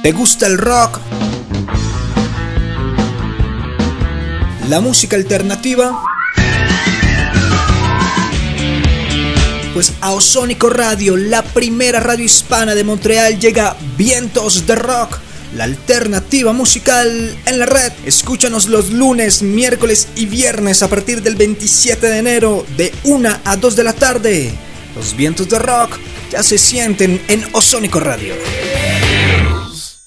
¿Te gusta el rock? ¿La música alternativa? Pues a Ozónico Radio, la primera radio hispana de Montreal, llega Vientos de Rock, la alternativa musical en la red. Escúchanos los lunes, miércoles y viernes a partir del 27 de enero de 1 a 2 de la tarde. Los vientos de rock ya se sienten en Ozónico Radio.